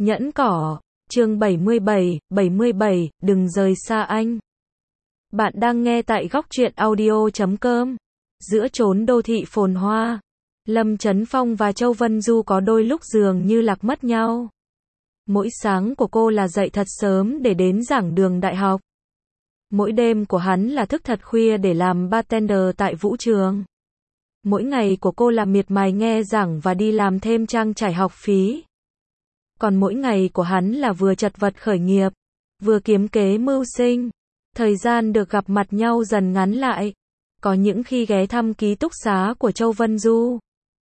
Nhẫn cỏ, chương 77, đừng rời xa anh. Bạn đang nghe tại góc truyện audio.com. Giữa chốn đô thị phồn hoa, Lâm Chấn Phong và Châu Vân Du có đôi lúc dường như lạc mất nhau. Mỗi sáng của cô là dậy thật sớm để đến giảng đường đại học. Mỗi đêm của hắn là thức thật khuya để làm bartender tại vũ trường. Mỗi ngày của cô là miệt mài nghe giảng và đi làm thêm trang trải học phí. Còn mỗi ngày của hắn là vừa chật vật khởi nghiệp, vừa kiếm kế mưu sinh. Thời gian được gặp mặt nhau dần ngắn lại. Có những khi ghé thăm ký túc xá của Châu Vân Du,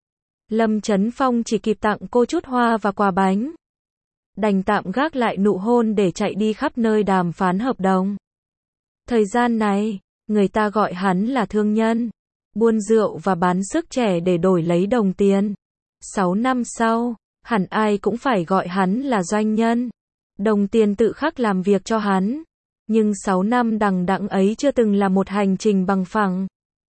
Lâm Chấn Phong chỉ kịp tặng cô chút hoa và quà bánh. Đành tạm gác lại nụ hôn để chạy đi khắp nơi đàm phán hợp đồng. Thời gian này, người ta gọi hắn là thương nhân, buôn rượu và bán sức trẻ để đổi lấy đồng tiền. 6 năm sau, hẳn ai cũng phải gọi hắn là doanh nhân. Đồng tiền tự khắc làm việc cho hắn. Nhưng 6 năm đằng đẵng ấy chưa từng là một hành trình bằng phẳng.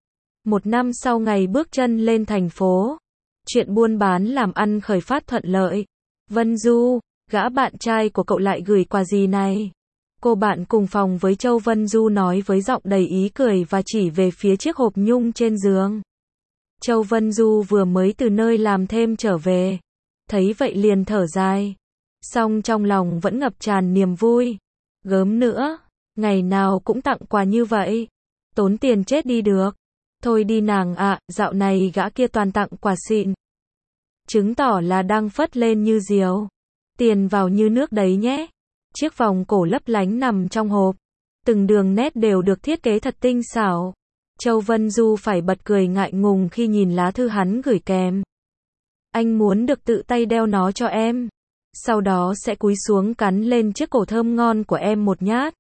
1 năm sau ngày bước chân lên thành phố, chuyện buôn bán làm ăn khởi phát thuận lợi. Vân Du, gã bạn trai của cậu lại gửi quà gì này? Cô bạn cùng phòng với Châu Vân Du nói với giọng đầy ý cười và chỉ về phía chiếc hộp nhung trên giường. Châu Vân Du vừa mới từ nơi làm thêm trở về, thấy vậy liền thở dài. Song trong lòng vẫn ngập tràn niềm vui. Gớm nữa, ngày nào cũng tặng quà như vậy, tốn tiền chết đi được. Thôi đi nàng ạ, dạo này gã kia toàn tặng quà xịn, chứng tỏ là đang phất lên như diều, tiền vào như nước đấy nhé. Chiếc vòng cổ lấp lánh nằm trong hộp, từng đường nét đều được thiết kế thật tinh xảo. Châu Vân Du phải bật cười ngại ngùng khi nhìn lá thư hắn gửi kèm. Anh muốn được tự tay đeo nó cho em, sau đó sẽ cúi xuống cắn lên chiếc cổ thơm ngon của em một nhát.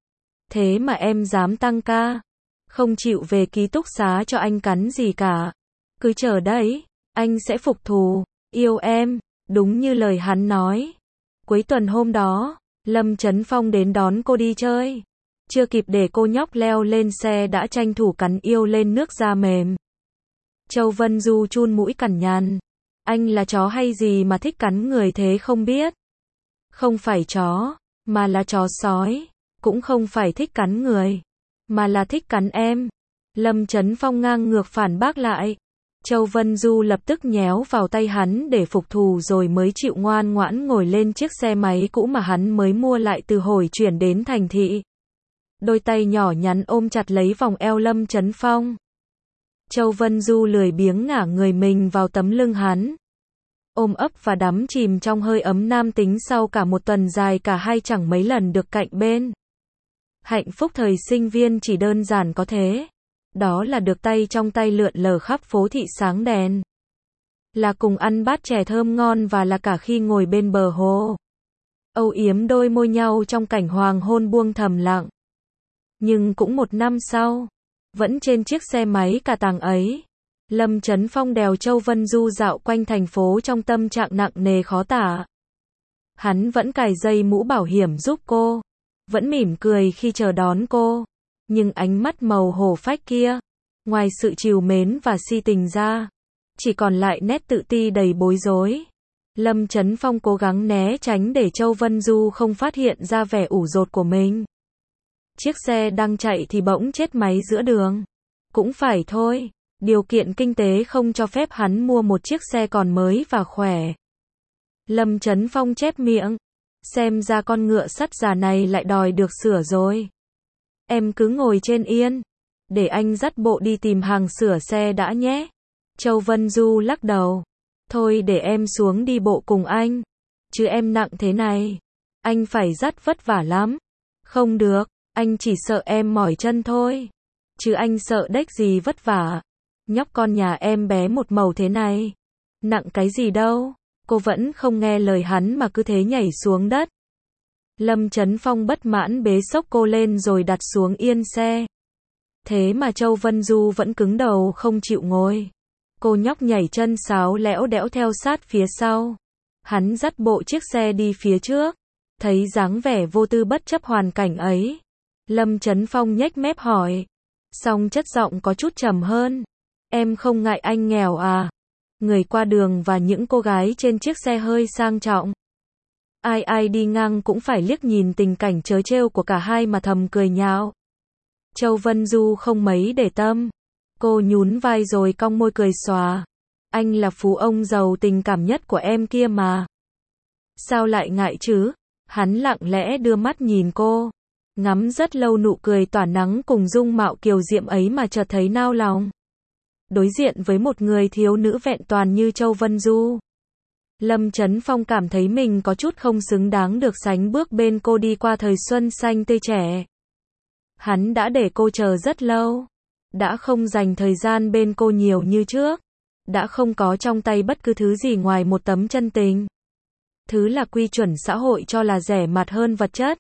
Thế mà em dám tăng ca, không chịu về ký túc xá cho anh cắn gì cả. Cứ chờ đấy, anh sẽ phục thù, yêu em, đúng như lời hắn nói. Cuối tuần hôm đó, Lâm Chấn Phong đến đón cô đi chơi. Chưa kịp để cô nhóc leo lên xe đã tranh thủ cắn yêu lên nước da mềm. Châu Vân Du chun mũi cằn nhằn. Anh là chó hay gì mà thích cắn người thế không biết? Không phải chó, mà là chó sói. Cũng không phải thích cắn người, mà là thích cắn em. Lâm Chấn Phong ngang ngược phản bác lại. Châu Vân Du lập tức nhéo vào tay hắn để phục thù rồi mới chịu ngoan ngoãn ngồi lên chiếc xe máy cũ mà hắn mới mua lại từ hồi chuyển đến thành thị. Đôi tay nhỏ nhắn ôm chặt lấy vòng eo Lâm Chấn Phong. Châu Vân Du lười biếng ngả người mình vào tấm lưng hắn. Ôm ấp và đắm chìm trong hơi ấm nam tính sau cả một tuần dài cả hai chẳng mấy lần được cạnh bên. Hạnh phúc thời sinh viên chỉ đơn giản có thế. Đó là được tay trong tay lượn lờ khắp phố thị sáng đèn. Là cùng ăn bát chè thơm ngon và là cả khi ngồi bên bờ hồ, âu yếm đôi môi nhau trong cảnh hoàng hôn buông thầm lặng. Nhưng cũng 1 năm sau, vẫn trên chiếc xe máy cà tàng ấy, Lâm Chấn Phong đèo Châu Vân Du dạo quanh thành phố trong tâm trạng nặng nề khó tả. Hắn vẫn cài dây mũ bảo hiểm giúp cô, vẫn mỉm cười khi chờ đón cô. Nhưng ánh mắt màu hổ phách kia, ngoài sự trìu mến và si tình ra, chỉ còn lại nét tự ti đầy bối rối. Lâm Chấn Phong cố gắng né tránh để Châu Vân Du không phát hiện ra vẻ ủ dột của mình. Chiếc xe đang chạy thì bỗng chết máy giữa đường. Cũng phải thôi, điều kiện kinh tế không cho phép hắn mua một chiếc xe còn mới và khỏe. Lâm Chấn Phong chép miệng, xem ra con ngựa sắt già này lại đòi được sửa rồi. Em cứ ngồi trên yên, để anh dắt bộ đi tìm hàng sửa xe đã nhé. Châu Vân Du lắc đầu. Thôi để em xuống đi bộ cùng anh. Chứ em nặng thế này, anh phải dắt vất vả lắm. Không được, anh chỉ sợ em mỏi chân thôi. Chứ anh sợ đếch gì vất vả. Nhóc con nhà em bé một màu thế này, nặng cái gì đâu. Cô vẫn không nghe lời hắn mà cứ thế nhảy xuống đất. Lâm Chấn Phong bất mãn bế xốc cô lên rồi đặt xuống yên xe. Thế mà Châu Vân Du vẫn cứng đầu không chịu ngồi. Cô nhóc nhảy chân sáo lẽo đẽo theo sát phía sau. Hắn dắt bộ chiếc xe đi phía trước. Thấy dáng vẻ vô tư bất chấp hoàn cảnh ấy, Lâm Chấn Phong nhếch mép hỏi. Song chất giọng có chút trầm hơn. Em không ngại anh nghèo à? Người qua đường và những cô gái trên chiếc xe hơi sang trọng Ai đi ngang cũng phải liếc nhìn tình cảnh trớ trêu của cả hai mà thầm cười nhạo. Châu Vân Du không mấy để tâm. Cô nhún vai rồi cong môi cười xòa. Anh là phú ông giàu tình cảm nhất của em kia mà. Sao lại ngại chứ? Hắn lặng lẽ đưa mắt nhìn cô. Ngắm rất lâu nụ cười tỏa nắng cùng dung mạo kiều diễm ấy mà chợt thấy nao lòng. Đối diện với một người thiếu nữ vẹn toàn như Châu Vân Du, Lâm Chấn Phong cảm thấy mình có chút không xứng đáng được sánh bước bên cô đi qua thời xuân xanh tươi trẻ. Hắn đã để cô chờ rất lâu, đã không dành thời gian bên cô nhiều như trước, đã không có trong tay bất cứ thứ gì ngoài một tấm chân tình. Thứ là quy chuẩn xã hội cho là rẻ mạt hơn vật chất.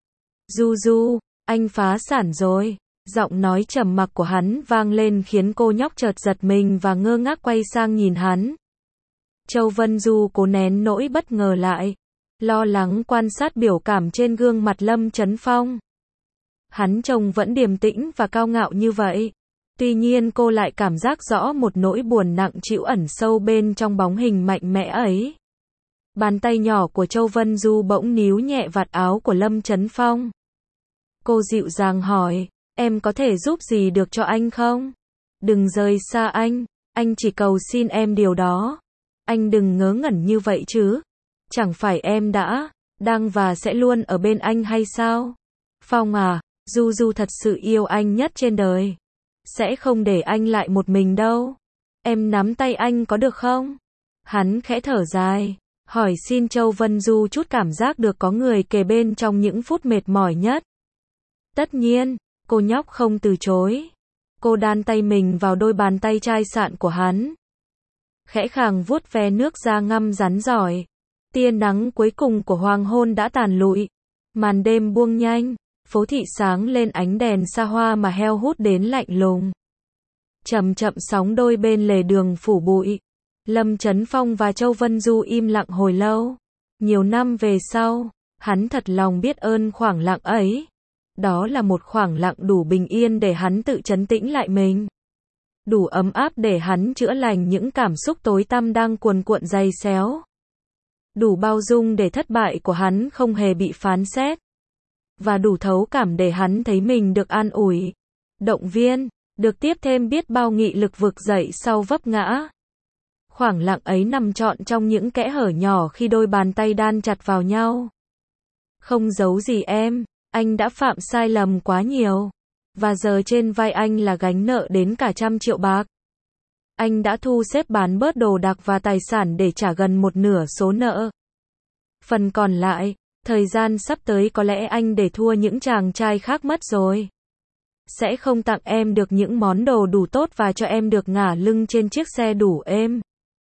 Du Du, anh phá sản rồi. Giọng nói trầm mặc của hắn vang lên khiến cô nhóc chợt giật mình và ngơ ngác quay sang nhìn hắn. Châu Vân Du cố nén nỗi bất ngờ lại, lo lắng quan sát biểu cảm trên gương mặt Lâm Chấn Phong. Hắn trông vẫn điềm tĩnh và cao ngạo như vậy. Tuy nhiên cô lại cảm giác rõ một nỗi buồn nặng trĩu ẩn sâu bên trong bóng hình mạnh mẽ ấy. Bàn tay nhỏ của Châu Vân Du bỗng níu nhẹ vạt áo của Lâm Chấn Phong. Cô dịu dàng hỏi, em có thể giúp gì được cho anh không? Đừng rời xa anh chỉ cầu xin em điều đó. Anh đừng ngớ ngẩn như vậy chứ. Chẳng phải em đã, đang và sẽ luôn ở bên anh hay sao? Phong à, Du Du thật sự yêu anh nhất trên đời. Sẽ không để anh lại một mình đâu. Em nắm tay anh có được không? Hắn khẽ thở dài, hỏi xin Châu Vân Du chút cảm giác được có người kề bên trong những phút mệt mỏi nhất. Tất nhiên, cô nhóc không từ chối. Cô đan tay mình vào đôi bàn tay chai sạn của hắn. Khẽ khàng vuốt ve nước da ngăm rắn giỏi. Tia nắng cuối cùng của hoàng hôn đã tàn lụi. Màn đêm buông nhanh, phố thị sáng lên ánh đèn xa hoa mà heo hút đến lạnh lùng. Chậm chậm sóng đôi bên lề đường phủ bụi. Lâm Chấn Phong và Châu Vân Du im lặng hồi lâu. Nhiều năm về sau, hắn thật lòng biết ơn khoảng lặng ấy. Đó là một khoảng lặng đủ bình yên để hắn tự trấn tĩnh lại mình. Đủ ấm áp để hắn chữa lành những cảm xúc tối tăm đang cuồn cuộn dày xéo. Đủ bao dung để thất bại của hắn không hề bị phán xét. Và đủ thấu cảm để hắn thấy mình được an ủi, động viên, được tiếp thêm biết bao nghị lực vực dậy sau vấp ngã. Khoảng lặng ấy nằm trọn trong những kẽ hở nhỏ khi đôi bàn tay đan chặt vào nhau. Không giấu gì em, anh đã phạm sai lầm quá nhiều. Và giờ trên vai anh là gánh nợ đến cả 100 triệu bạc. Anh đã thu xếp bán bớt đồ đạc và tài sản để trả gần một nửa số nợ. Phần còn lại, thời gian sắp tới có lẽ anh để thua những chàng trai khác mất rồi. Sẽ không tặng em được những món đồ đủ tốt và cho em được ngả lưng trên chiếc xe đủ êm.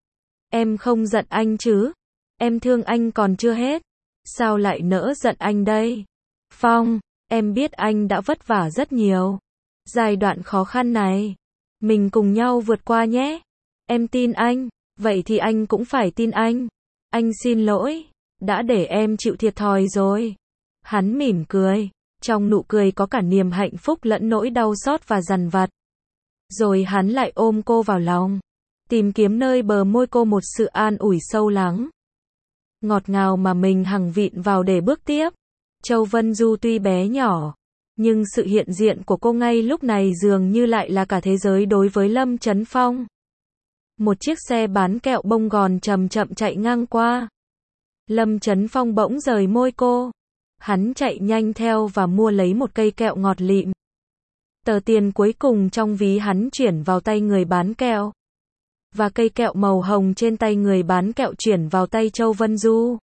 Em không giận anh chứ? Em thương anh còn chưa hết. Sao lại nỡ giận anh đây? Phong, em biết anh đã vất vả rất nhiều. Giai đoạn khó khăn này, mình cùng nhau vượt qua nhé. Em tin anh, vậy thì anh cũng phải tin anh. Anh xin lỗi, đã để em chịu thiệt thòi rồi. Hắn mỉm cười, trong nụ cười có cả niềm hạnh phúc lẫn nỗi đau xót và dằn vặt. Rồi hắn lại ôm cô vào lòng, tìm kiếm nơi bờ môi cô một sự an ủi sâu lắng. Ngọt ngào mà mình hằng vịn vào để bước tiếp. Châu Vân Du tuy bé nhỏ, nhưng sự hiện diện của cô ngay lúc này dường như lại là cả thế giới đối với Lâm Chấn Phong. Một chiếc xe bán kẹo bông gòn chậm chậm chạy ngang qua. Lâm Chấn Phong bỗng rời môi cô. Hắn chạy nhanh theo và mua lấy một cây kẹo ngọt lịm. Tờ tiền cuối cùng trong ví hắn chuyển vào tay người bán kẹo. Và cây kẹo màu hồng trên tay người bán kẹo chuyển vào tay Châu Vân Du.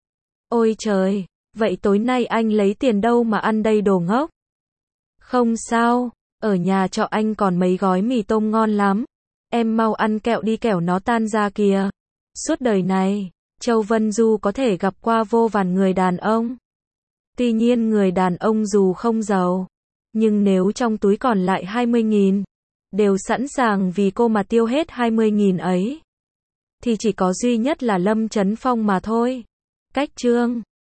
Ôi trời, vậy tối nay anh lấy tiền đâu mà ăn đây đồ ngốc? Không sao, ở nhà trọ anh còn mấy gói mì tôm ngon lắm. Em mau ăn kẹo đi kẻo nó tan ra kìa. Suốt đời này, Châu Vân Du có thể gặp qua vô vàn người đàn ông. Tuy nhiên người đàn ông dù không giàu, nhưng nếu trong túi còn lại 20.000, đều sẵn sàng vì cô mà tiêu hết 20.000 ấy, thì chỉ có duy nhất là Lâm Chấn Phong mà thôi. Cách chương